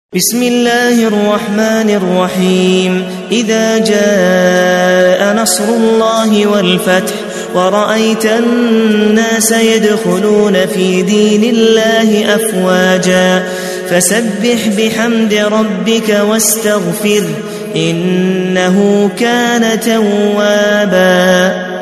بسم الله الرحمن الرحيم إذا جاء نصر الله والفتح ورأيت الناس يدخلون في دين الله أفواجا فسبح بحمد ربك واستغفره إنه كان توابا.